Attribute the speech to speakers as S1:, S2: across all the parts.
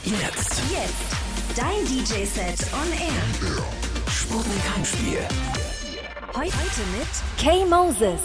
S1: Jetzt. Dein DJ-Set on Air.
S2: Sputnik Heimspiel.
S1: Heute mit K-Moses.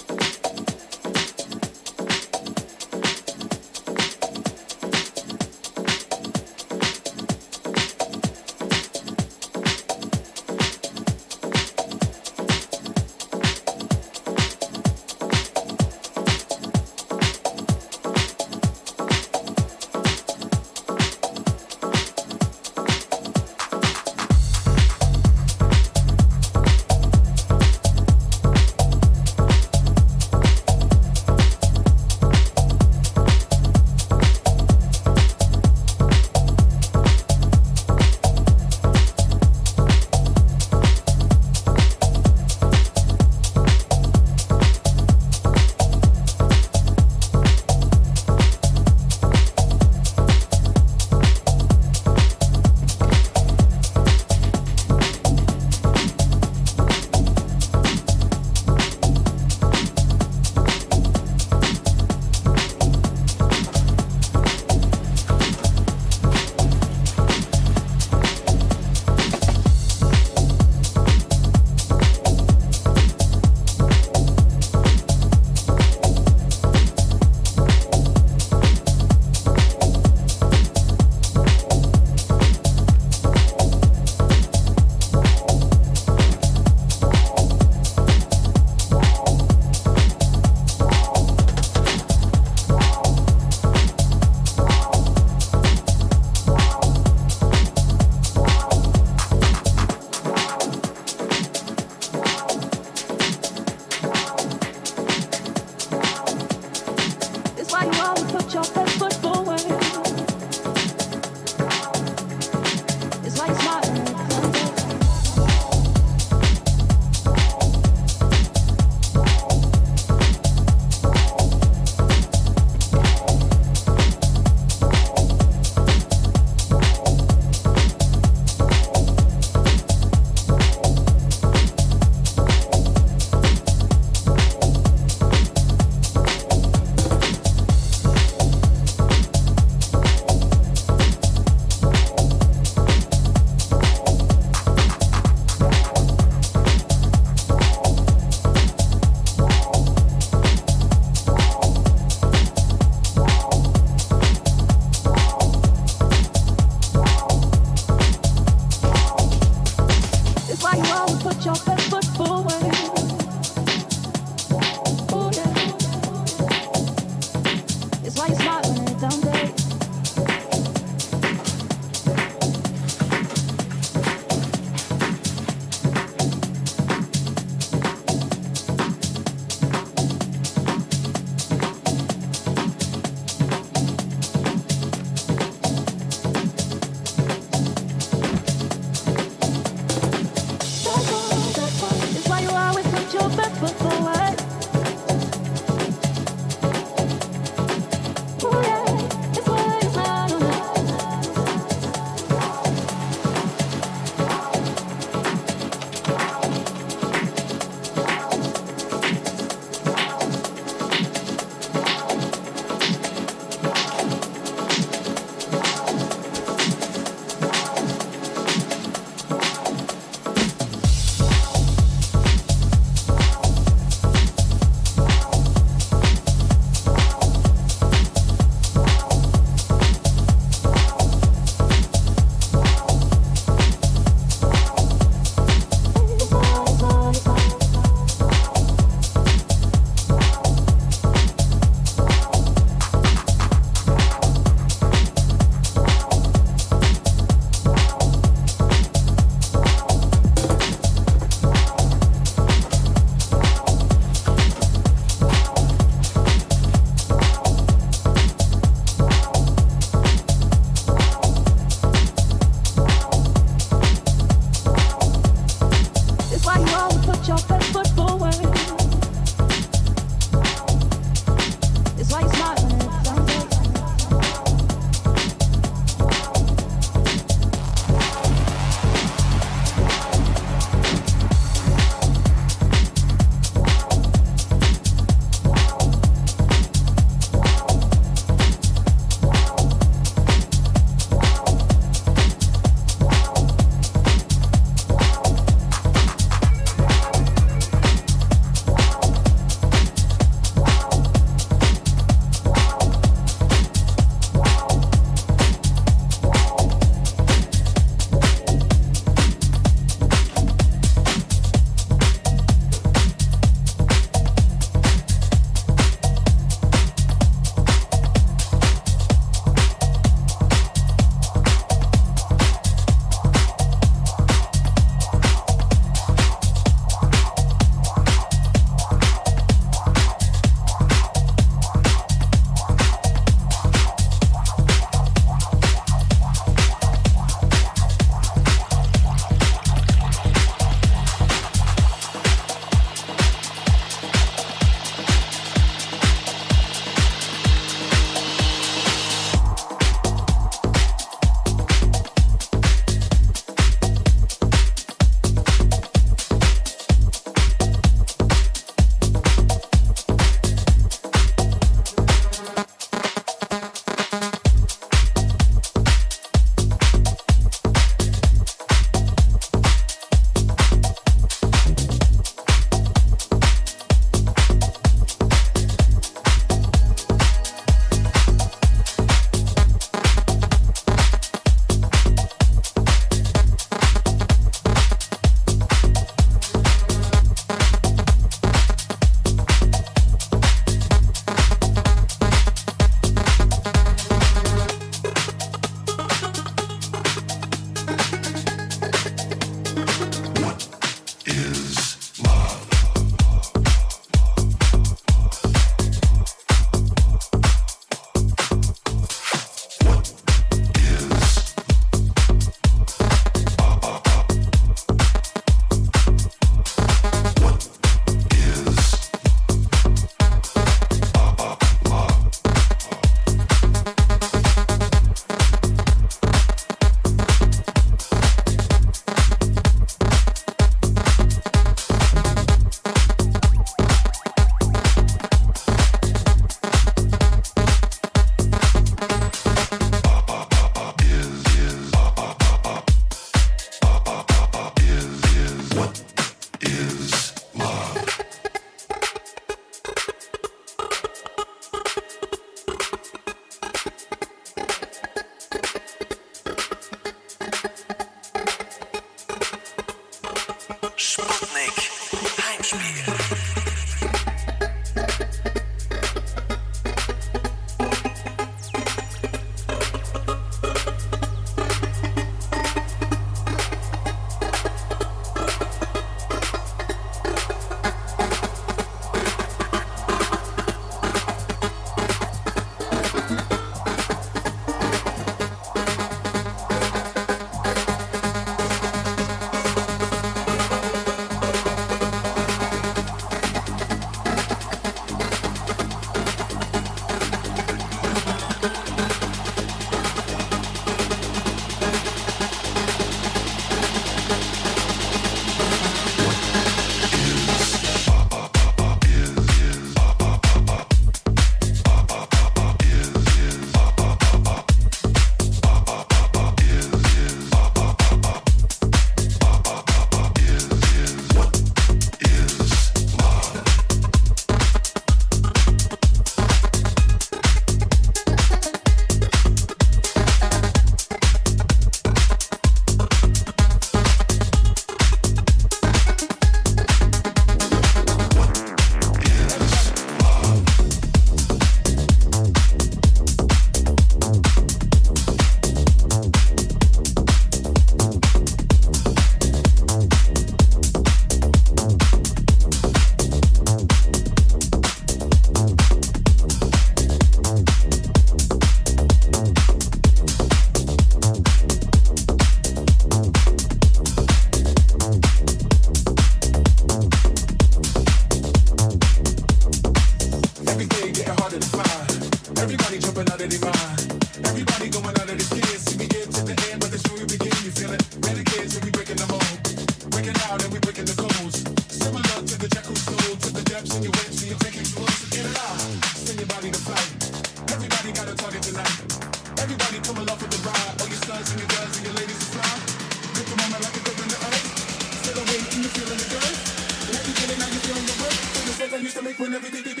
S3: Everybody jumping out of their mind. Everybody going out of their skin. See me get to the end, but the story begin. You feel it? Renegades and we breaking the mold. Breaking out and we breaking the codes. Similar to the Jack who stole to the depths in your waves. So you're taking too close to get it out. Send your body to flight. Everybody got a target tonight. Everybody come along for the ride. All your sons and your girls and your ladies is fly. Grip the moment like a grip in the earth. Feel the weight and you feeling the girth. Now you get it, now you feeling the work. Feel the sense I used to make when everything did.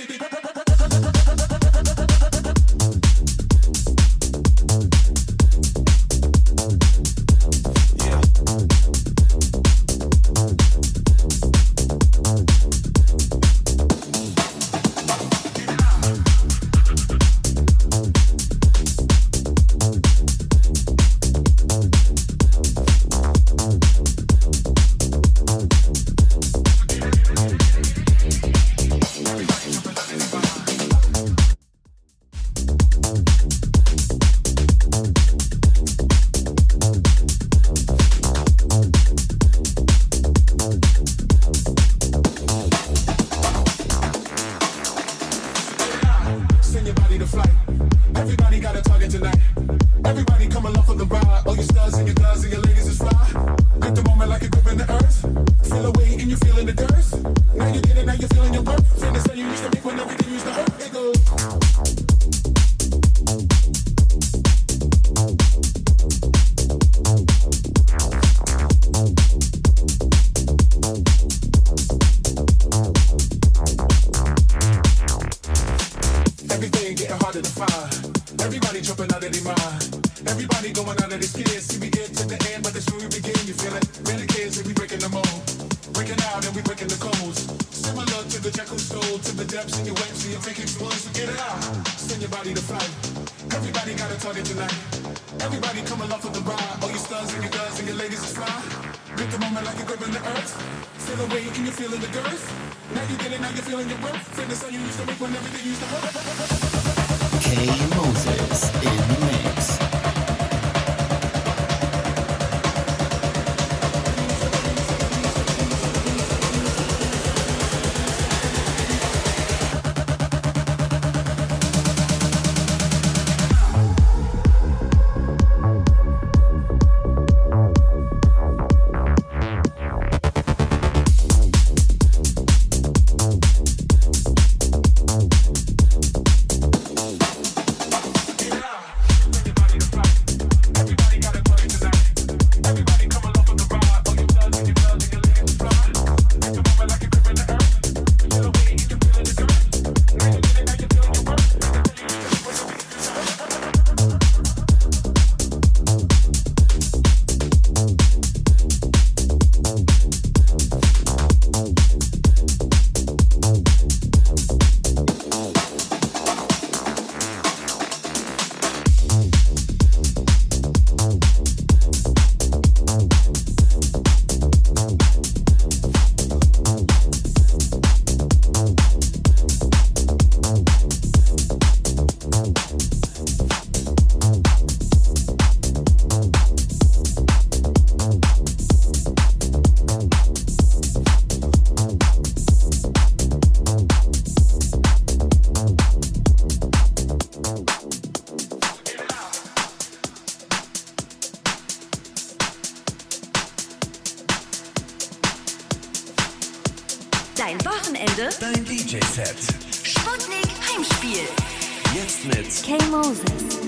S1: Dein Wochenende.
S2: Dein DJ-Set.
S1: Sputnik Heimspiel.
S2: Jetzt mit
S1: K-Moses.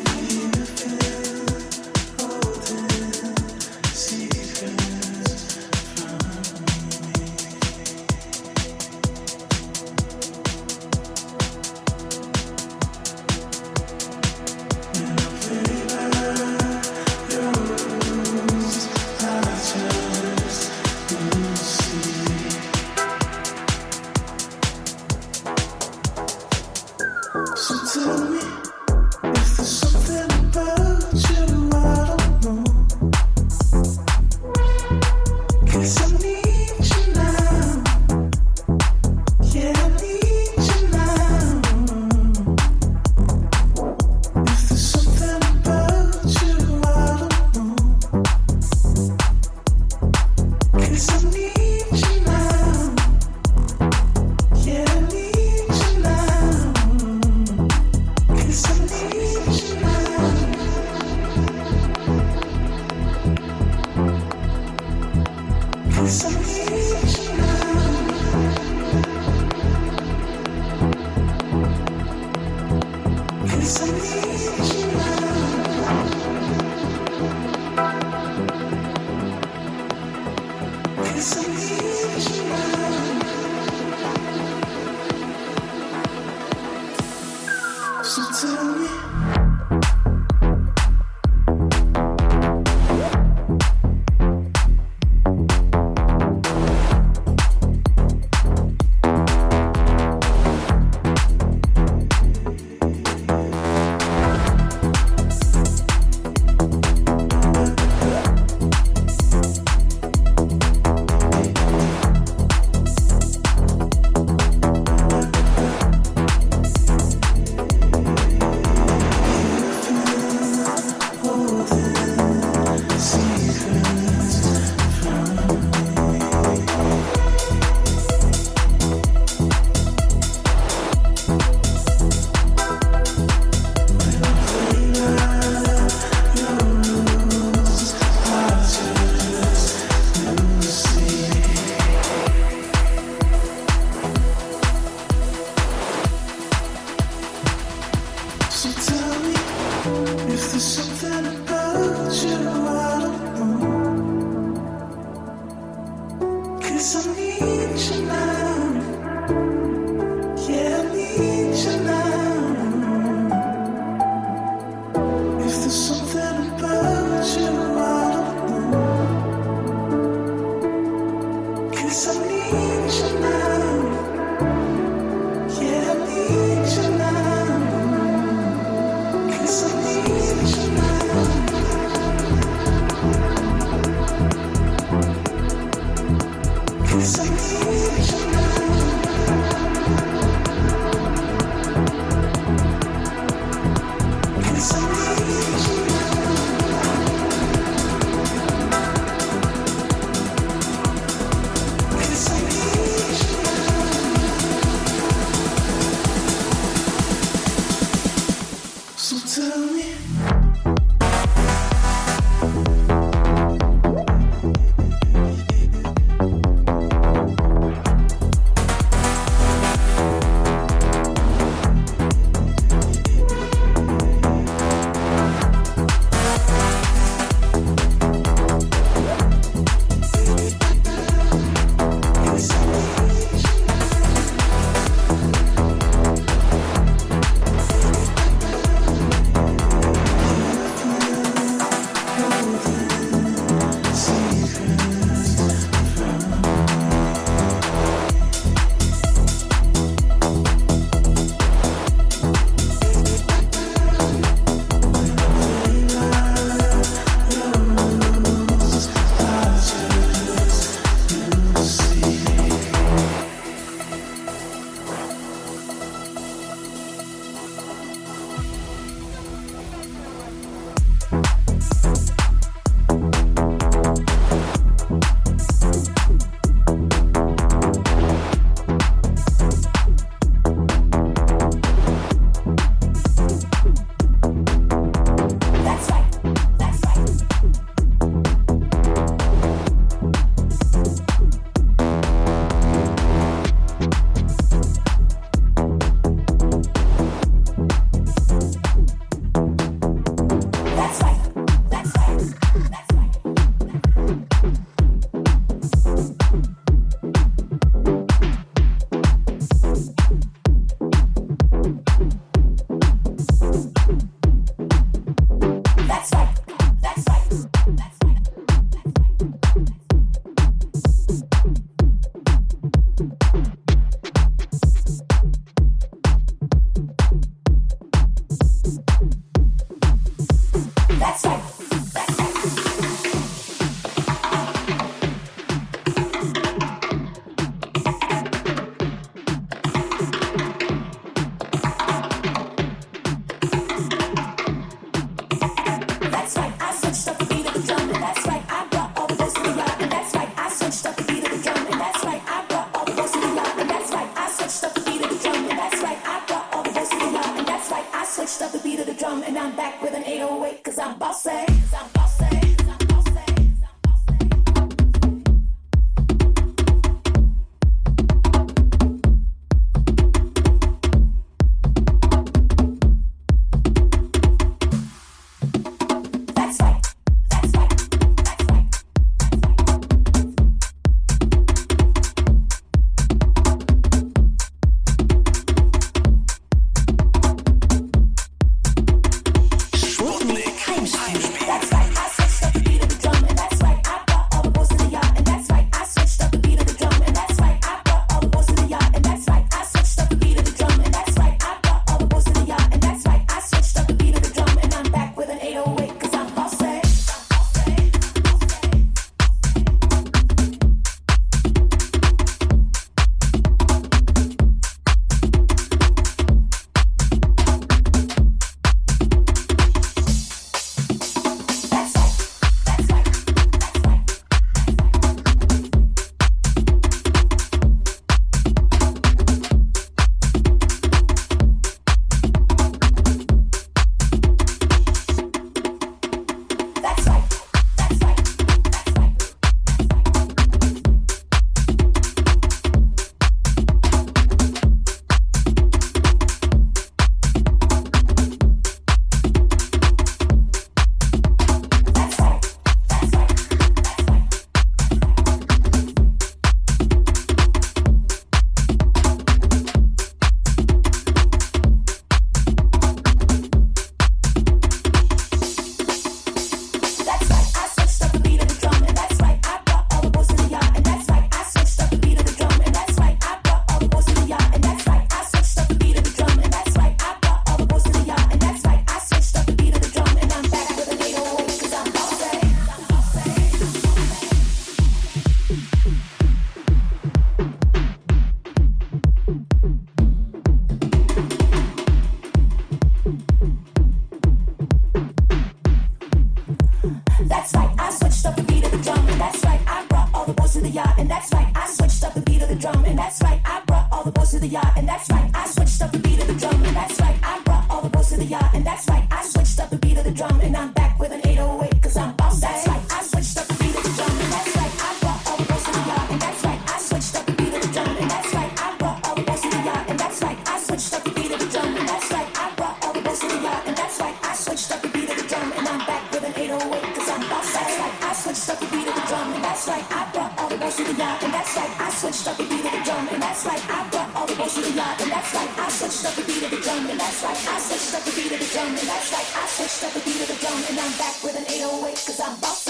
S4: the yacht, and that's right. I switched up the beat of the drum, and that's right. I brought all the boys to the yacht, and that's right. I switched up the beat of the drum, and I'm back with an 808, cause I'm boss. That's right. I switched up the beat of the drum, and that's right. I brought all the boys to the yacht, and that's right. I switched up the beat of the drum, and that's right. I brought all the boys to the yacht, and that's right. I switched up the beat of the drum, and that's right. I brought all the boys to the yacht, and that's right. I switched up the beat of the drum, and I'm back with an 808, cause I'm boss. That's right. I switched up the beat of the drum, and that's right. I brought all the boys to the yacht, and that's right. I switched up the beat of the drum, and that's right. I brought all the boys to the yacht, and that's right. I switched up the beat of the drum, and that's right. I switched up the beat of the drum, and that's right. I switched up the beat of the drum, and I'm back with an 808, cause I'm boss.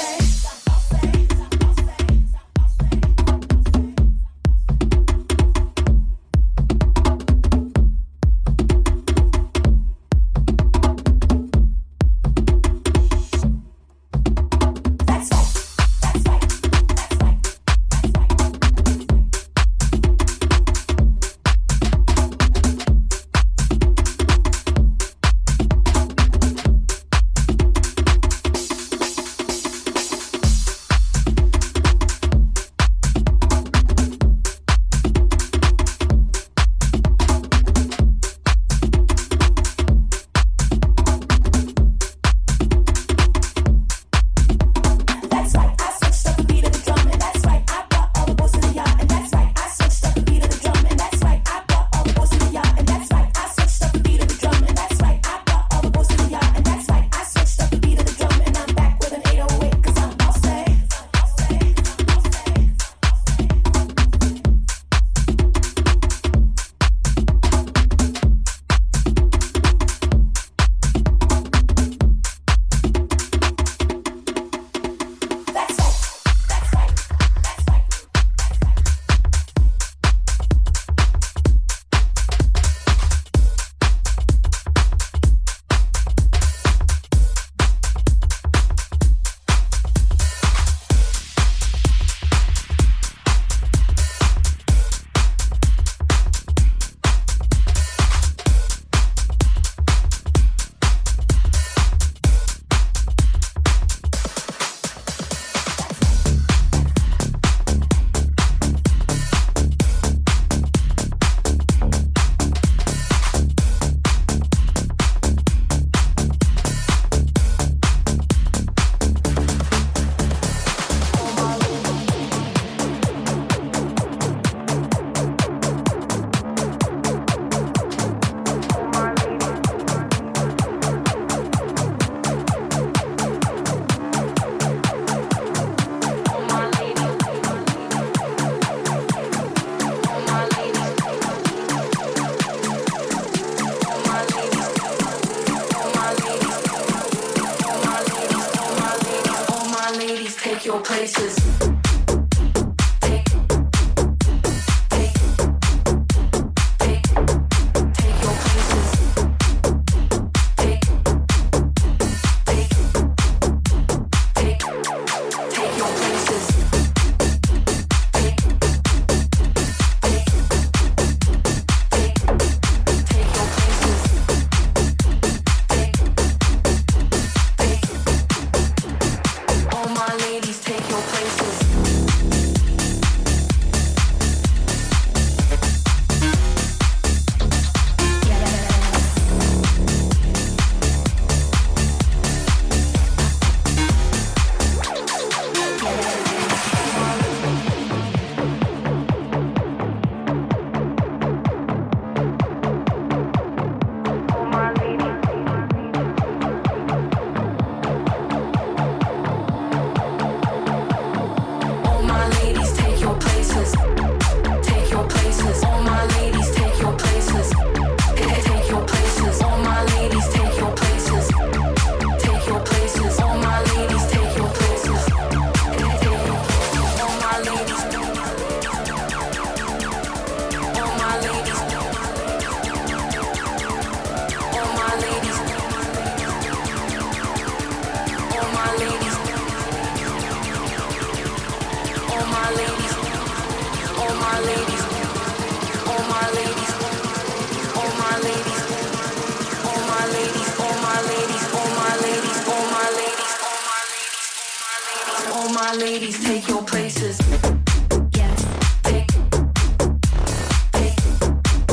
S5: ladies, take your places.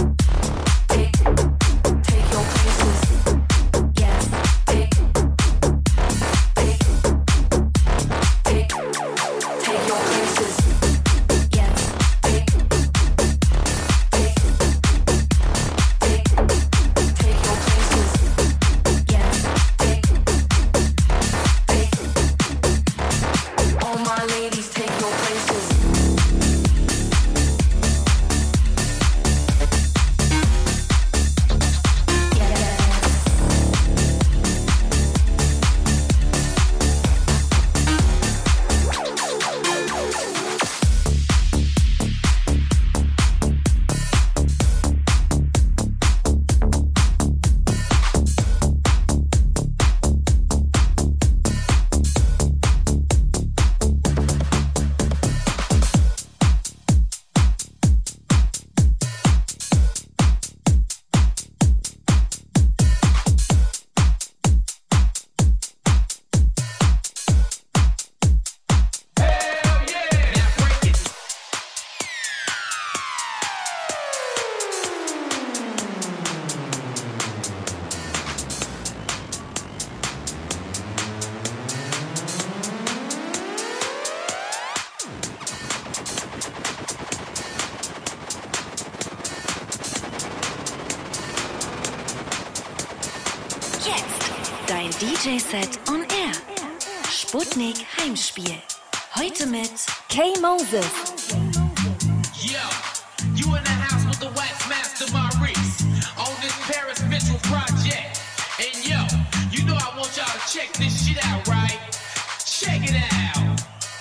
S1: Dein DJ-Set on Air. Sputnik Heimspiel. Heute mit K. Moses.
S5: Yo, you in the house with the wax master Maurice on this Paris Mitchell project. And yo, you know I want y'all to check this shit out, right? Check it out.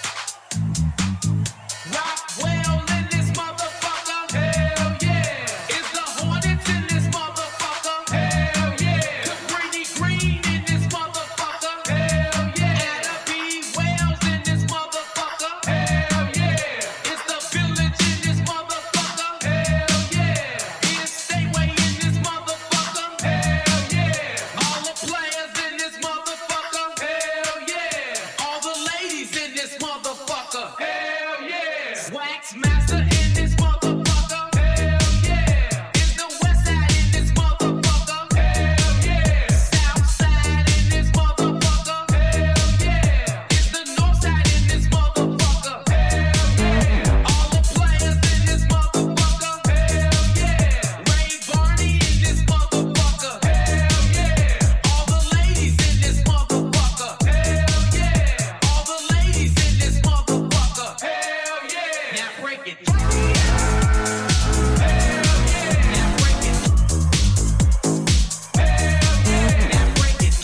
S5: Rockwell in this motherfucker. Hell yeah. Is the Hornets in this motherfucker. Hell yeah. Cabrini Green in this motherfucker. Hell yeah. Anna B. Wells in this motherfucker. Hell yeah. It's the Village in this motherfucker. Hell yeah. Is Stateway in this motherfucker. Hell yeah. All the players in this motherfucker. Hell yeah. All the ladies in this motherfucker. Hell yeah. Wax Master in this motherfucker. Hell yeah. Is the West Side in this motherfucker. Hell yeah. South Side in this motherfucker. Hell yeah. Is the North Side in this motherfucker. Hell yeah. All the players in this motherfucker. Hell yeah. Ray Barney in this motherfucker. Hell yeah. All the ladies in this motherfucker. Hell yeah. All the ladies in this motherfucker. Hell yeah. Now break it. Hell yeah. Now break it. Hell yeah. Now break it.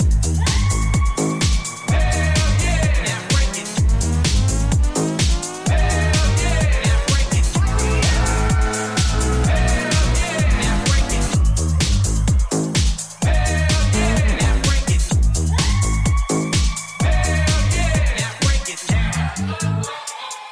S5: Hell yeah. Now break it. Hell yeah. Now break it. Hell yeah. Now break it. Hell yeah. Now break it. Hell yeah. Now break it.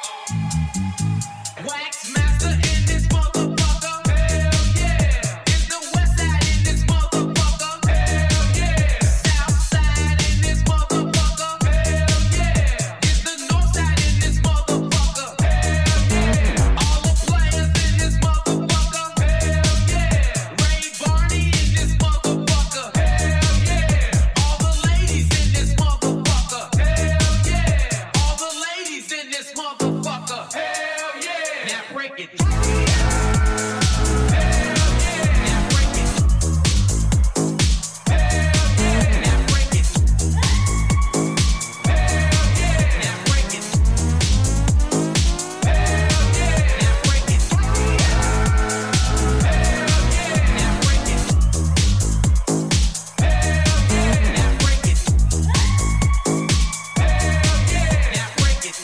S5: Wax Master in this motherfucker. Hell yeah. Is the West Side in this motherfucker. Hell yeah. South Side in this motherfucker. Hell yeah. Is the North Side in this motherfucker. Hell yeah. All the players in this motherfucker. Hell yeah. Ray Barney in this motherfucker. Hell yeah. All the ladies in this motherfucker. Hell yeah. All the ladies in this motherfucker. Hell yeah. Now break it. Hell yeah. Now break it. Hell yeah. Now break it. Hell yeah. Now break it. Hell yeah. Now break it. Hell yeah. Now break it. Hell yeah. Now break it. Hell yeah. Now break it.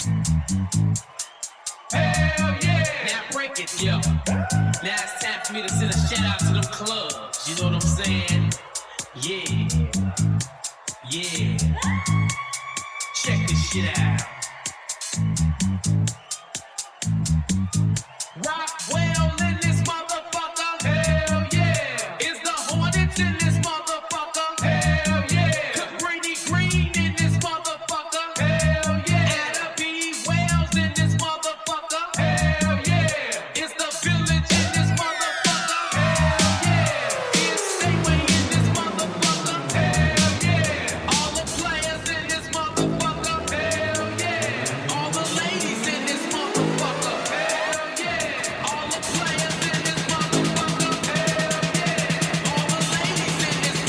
S5: Hell yeah. Now break it, yo. Now it's time for me to send a shout out to them clubs. You know what I'm saying? Yeah. Yeah. Check this shit out. Rockwell in this motherfucker. Hell yeah. Is the Hornets in this motherfucker. Hell yeah. Cabrini Green in this motherfucker. Hell yeah. Anna B. Wells in this motherfucker. Hell yeah. Is the Village in this motherfucker. Hell yeah. Is Stateway in this motherfucker. Hell yeah. All the players in this motherfucker. Hell yeah. All the ladies in this motherfucker. Hell yeah. All the players in this motherfucker. Hell yeah. All the ladies in this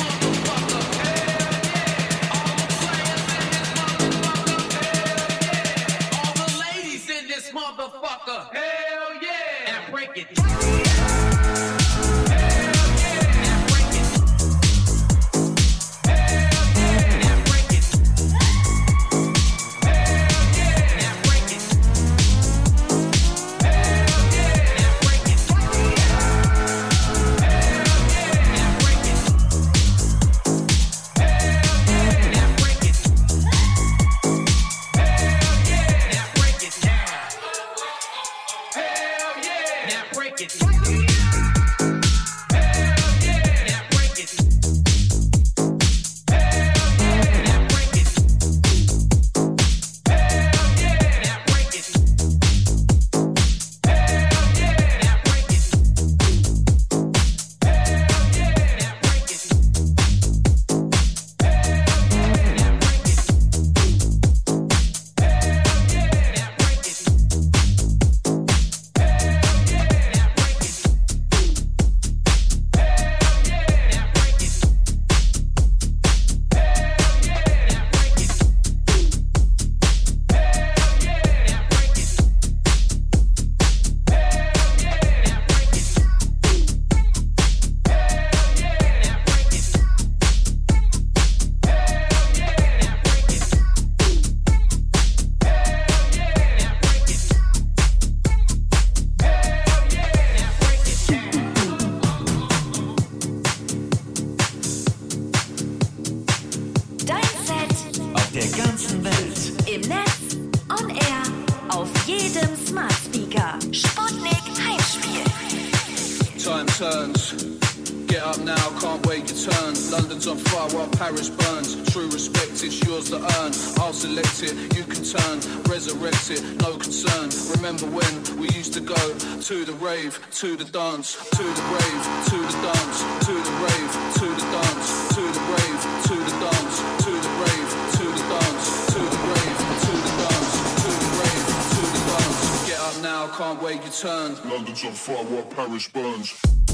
S2: der ganzen Welt.
S1: Im Netz, on air, auf jedem Smart Speaker. Sputnik Heimspiel.
S6: Time turns. Get up now, can't wait your turn. London's on fire while Paris burns. True respect, it's yours to earn. I'll select it, you can turn. Resurrect it, no concern. Remember when we used to go to the rave, to the dance, to the rave, to the dance, to the rave, to the dance, to the rave, to the dance, to the rave, to the dance, to the rave, to the dance, to the rave, to the dance. Get up now, can't wait your turn.
S3: London's on fire while Paris burns.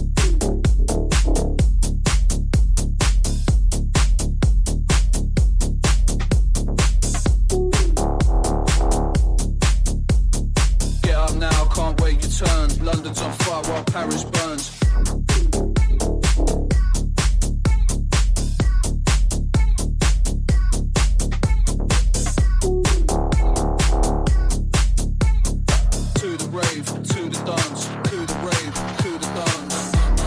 S6: Turn. London's on fire while Paris burns. To the rave, to the dance, to the rave, to the dance.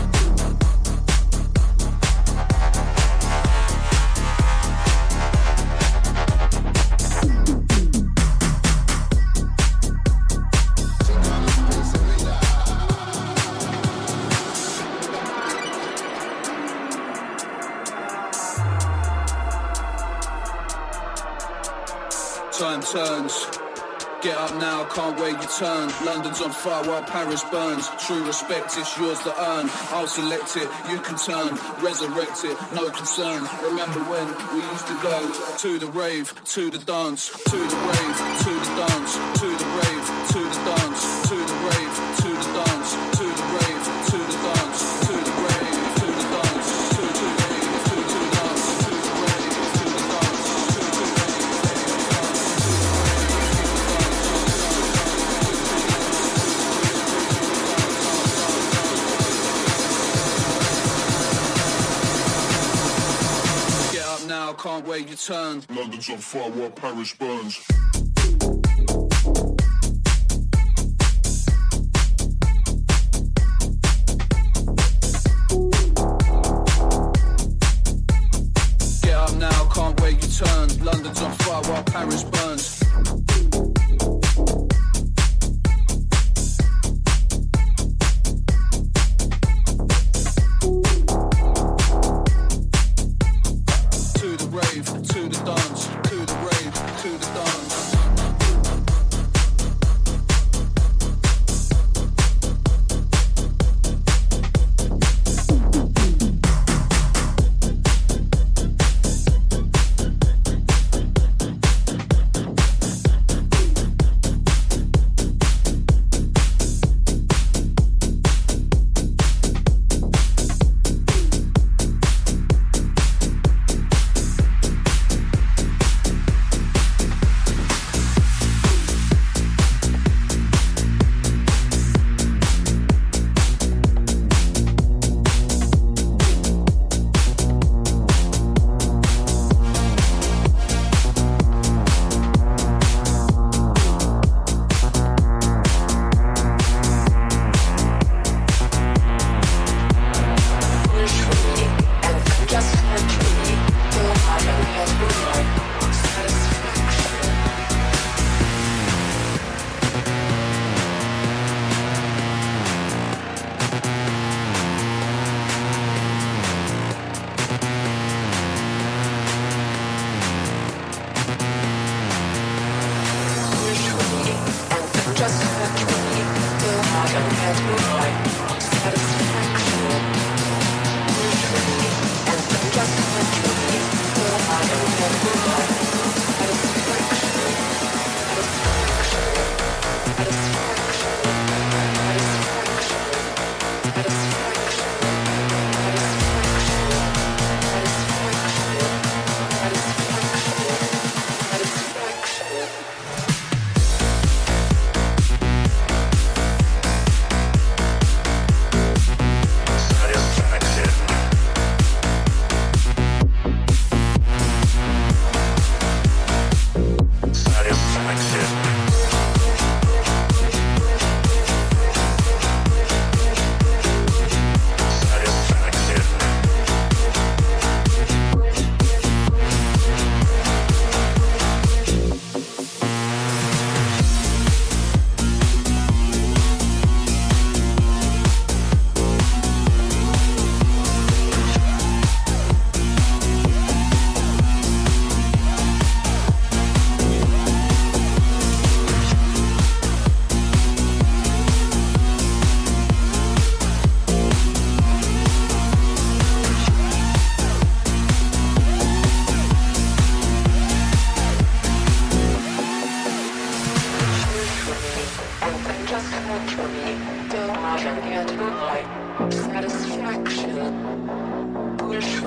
S6: Time turns. Get up now, can't wait your turn. London's on fire while Paris burns. True respect, it's yours to earn. I'll select it, you can turn. Resurrect it, no concern. Remember when we used to go to the rave, to the dance, to the rave, to the dance, to the rave, to the dance, to the rave, to the dance, to the rave, to the dance, to the rave, to the dance, to the rave, to the dance, to the rave, to the dance, to the rave. Now, can't wait your turn.
S3: London's on fire while Paris burns.
S6: Get up now, can't wait your turn. London's on fire while Paris burns. To the dance, to the rave, to the dance.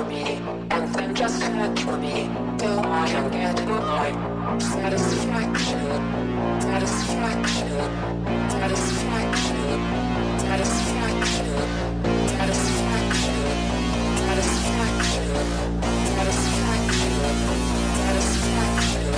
S7: me, and then just touch me till I can get my satisfaction, satisfaction, satisfaction, satisfaction, satisfaction, satisfaction, satisfaction, satisfaction,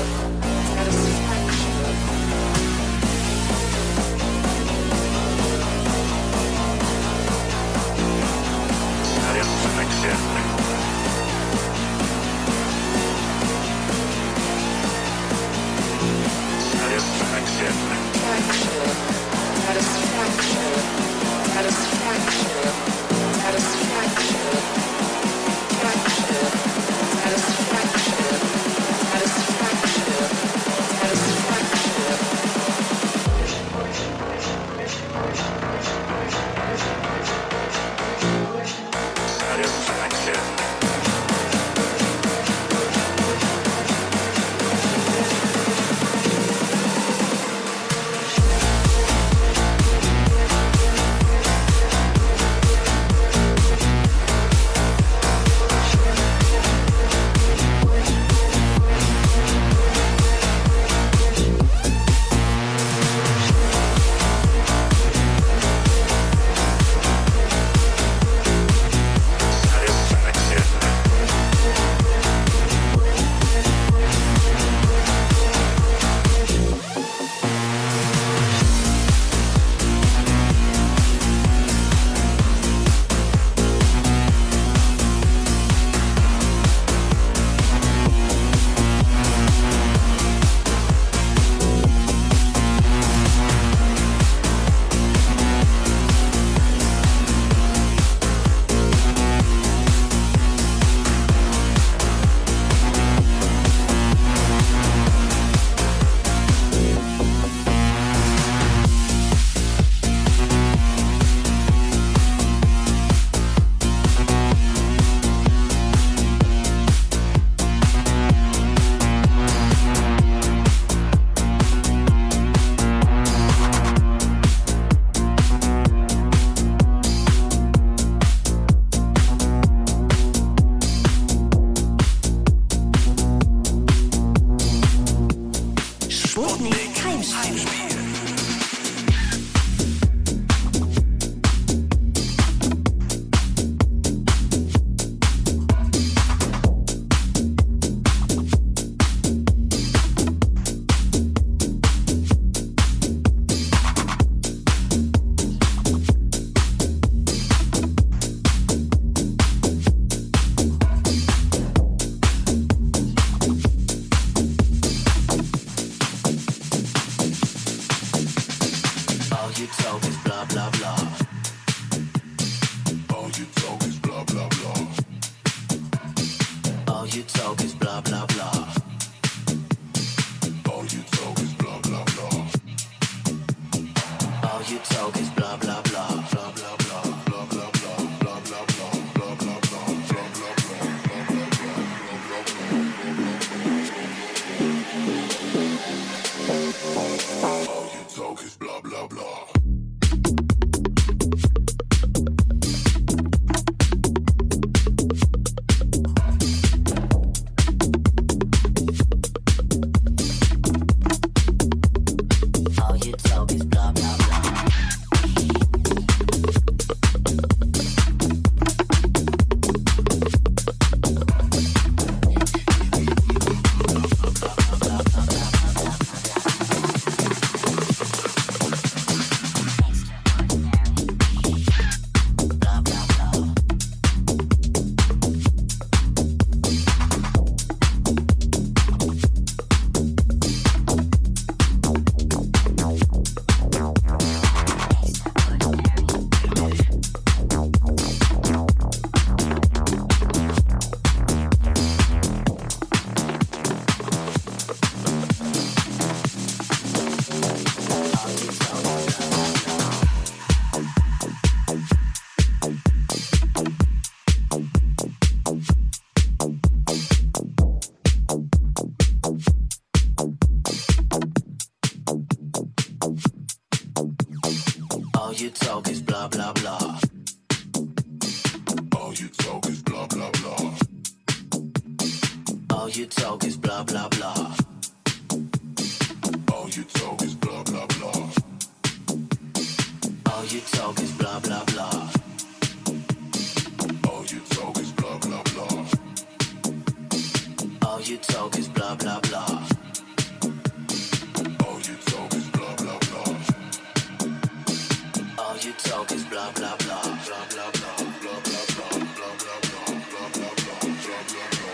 S8: All you talk is blah, blah, blah.
S3: All you talk is blah, blah, blah.
S8: you talk is blah blah blah.
S3: All you talk is blah blah blah.
S8: All you talk is blah blah blah.
S3: All you talk is blah blah blah.
S8: All you talk is blah blah blah.
S3: All you talk is blah blah blah.
S8: All you talk is blah blah blah. Blah blah blah. Blah blah blah. Blah blah blah. Blah blah blah. Blah blah blah.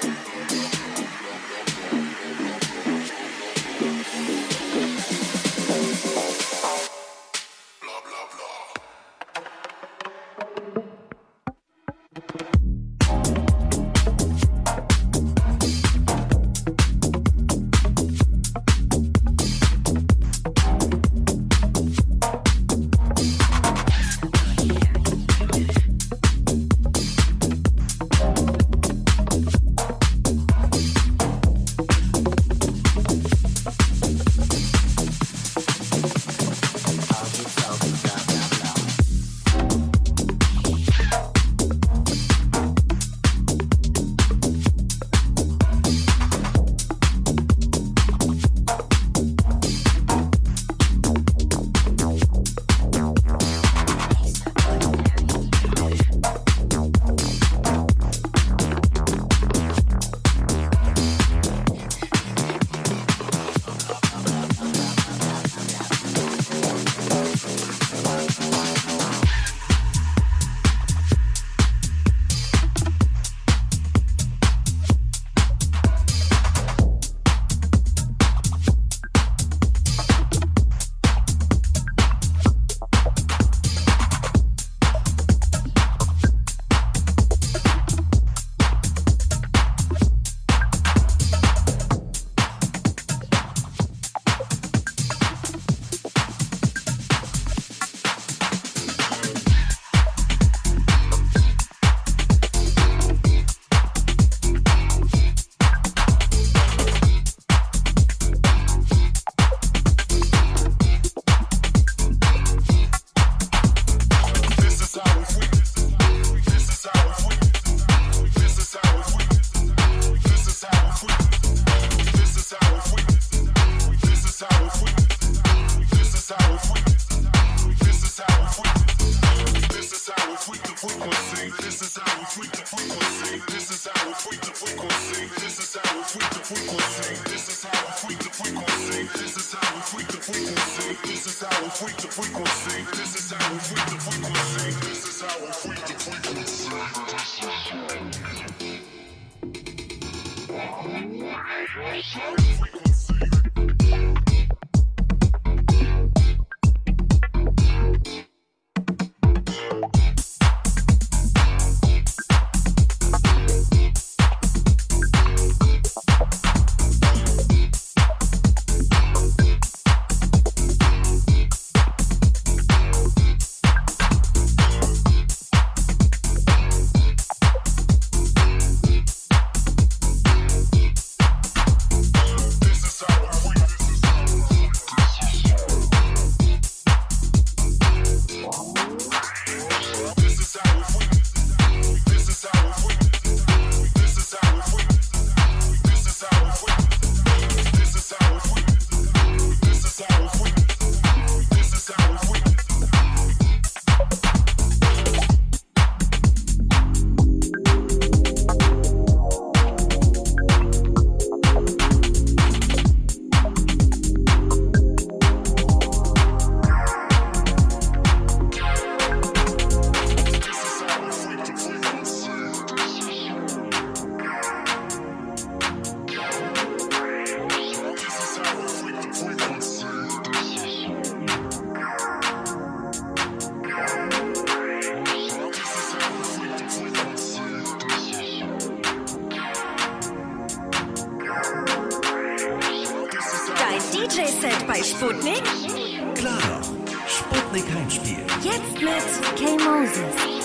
S1: DJ-Set bei Sputnik?
S2: Klar doch. Sputnik Heimspiel.
S1: Jetzt mit K-Moses.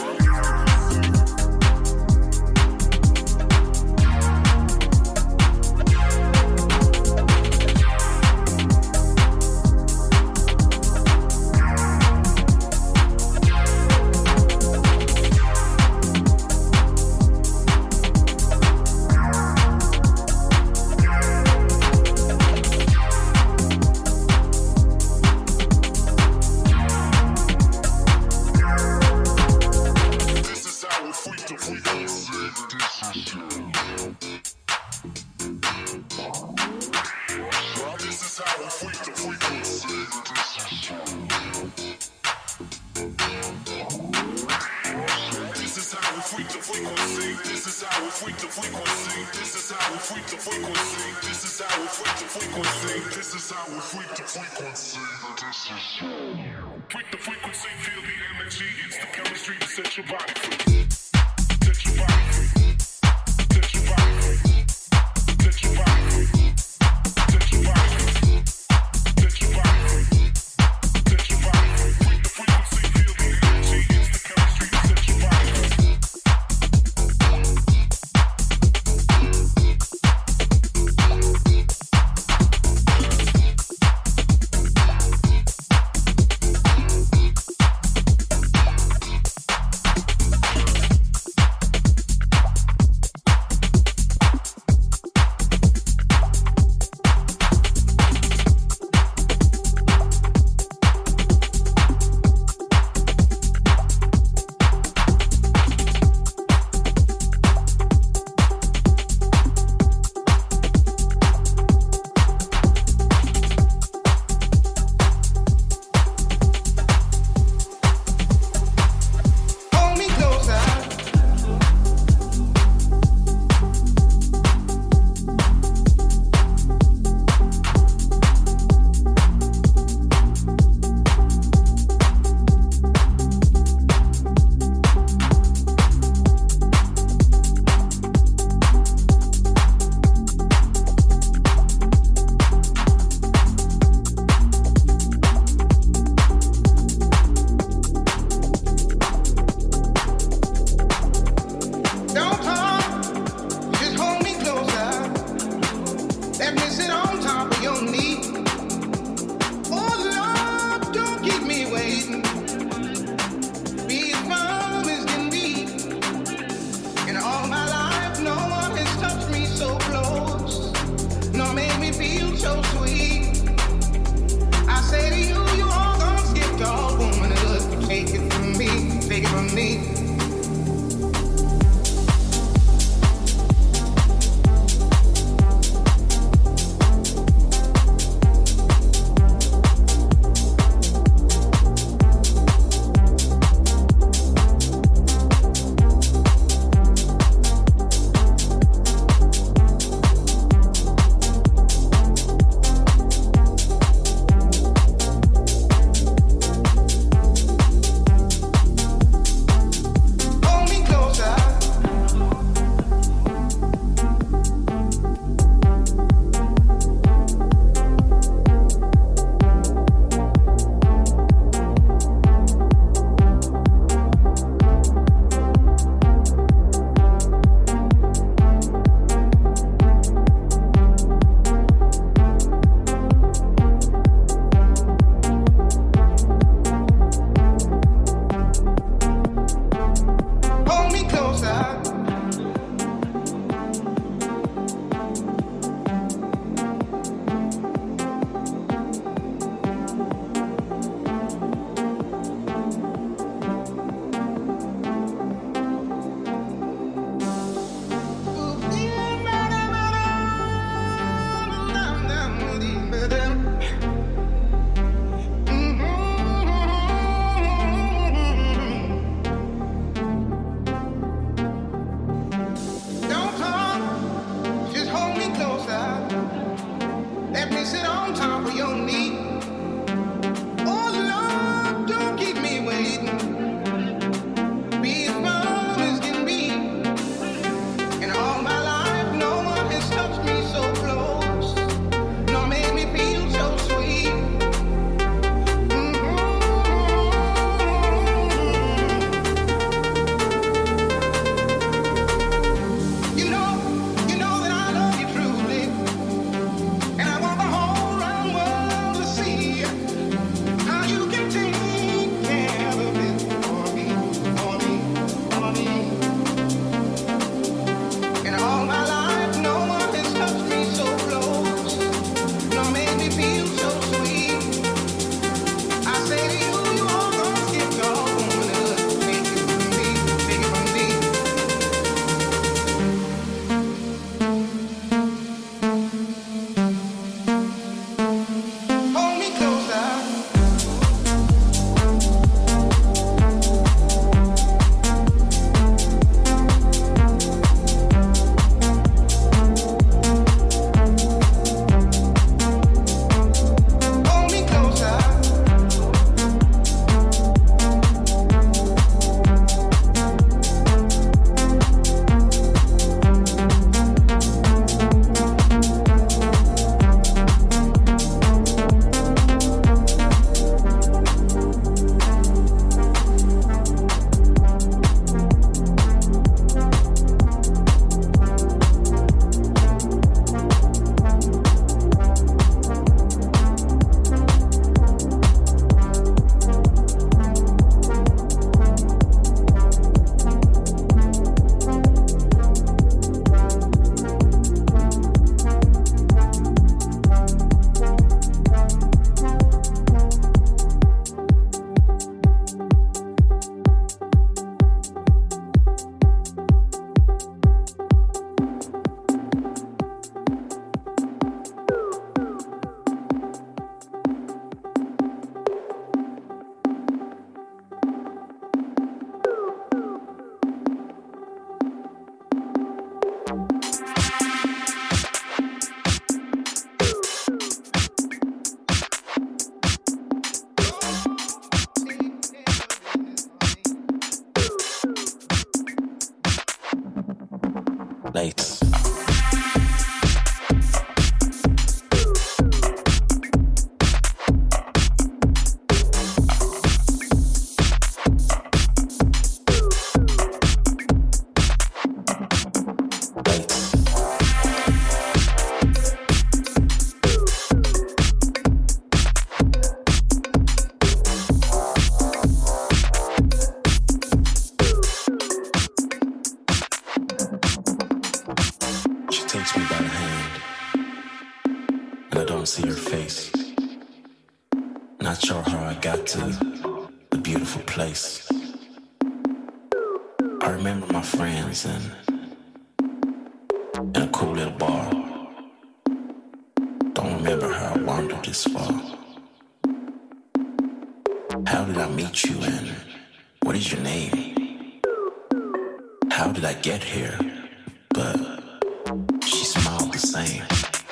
S9: takes me by the hand, and I don't see her face. Not sure how I got to the beautiful place. I remember my friends in a cool little bar. Don't remember how I wandered this far. How did I meet you and what is your name? How did I get here? But she smiled the same.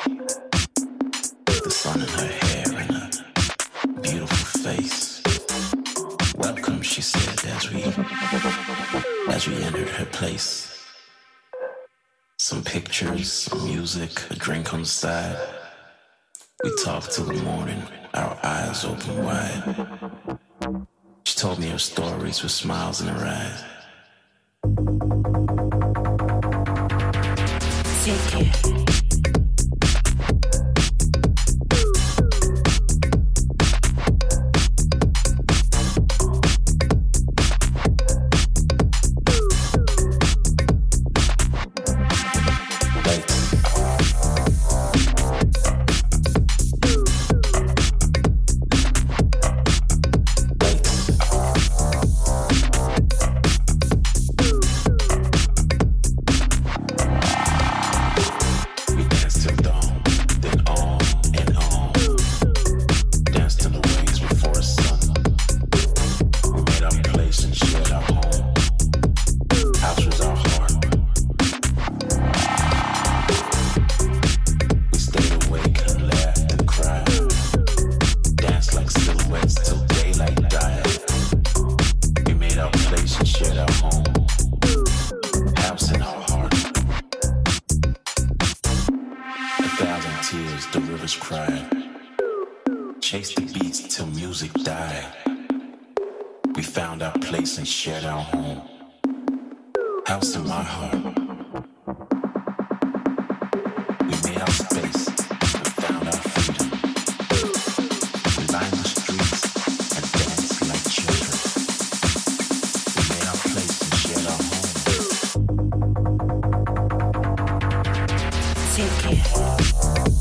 S9: The sun in her hair and a beautiful face. Welcome, she said as we entered her place. Some pictures, some music, a drink on the side. We talked till the morning, our eyes open wide. She told me her stories with smiles in her eyes.
S1: Take care.
S5: Take care.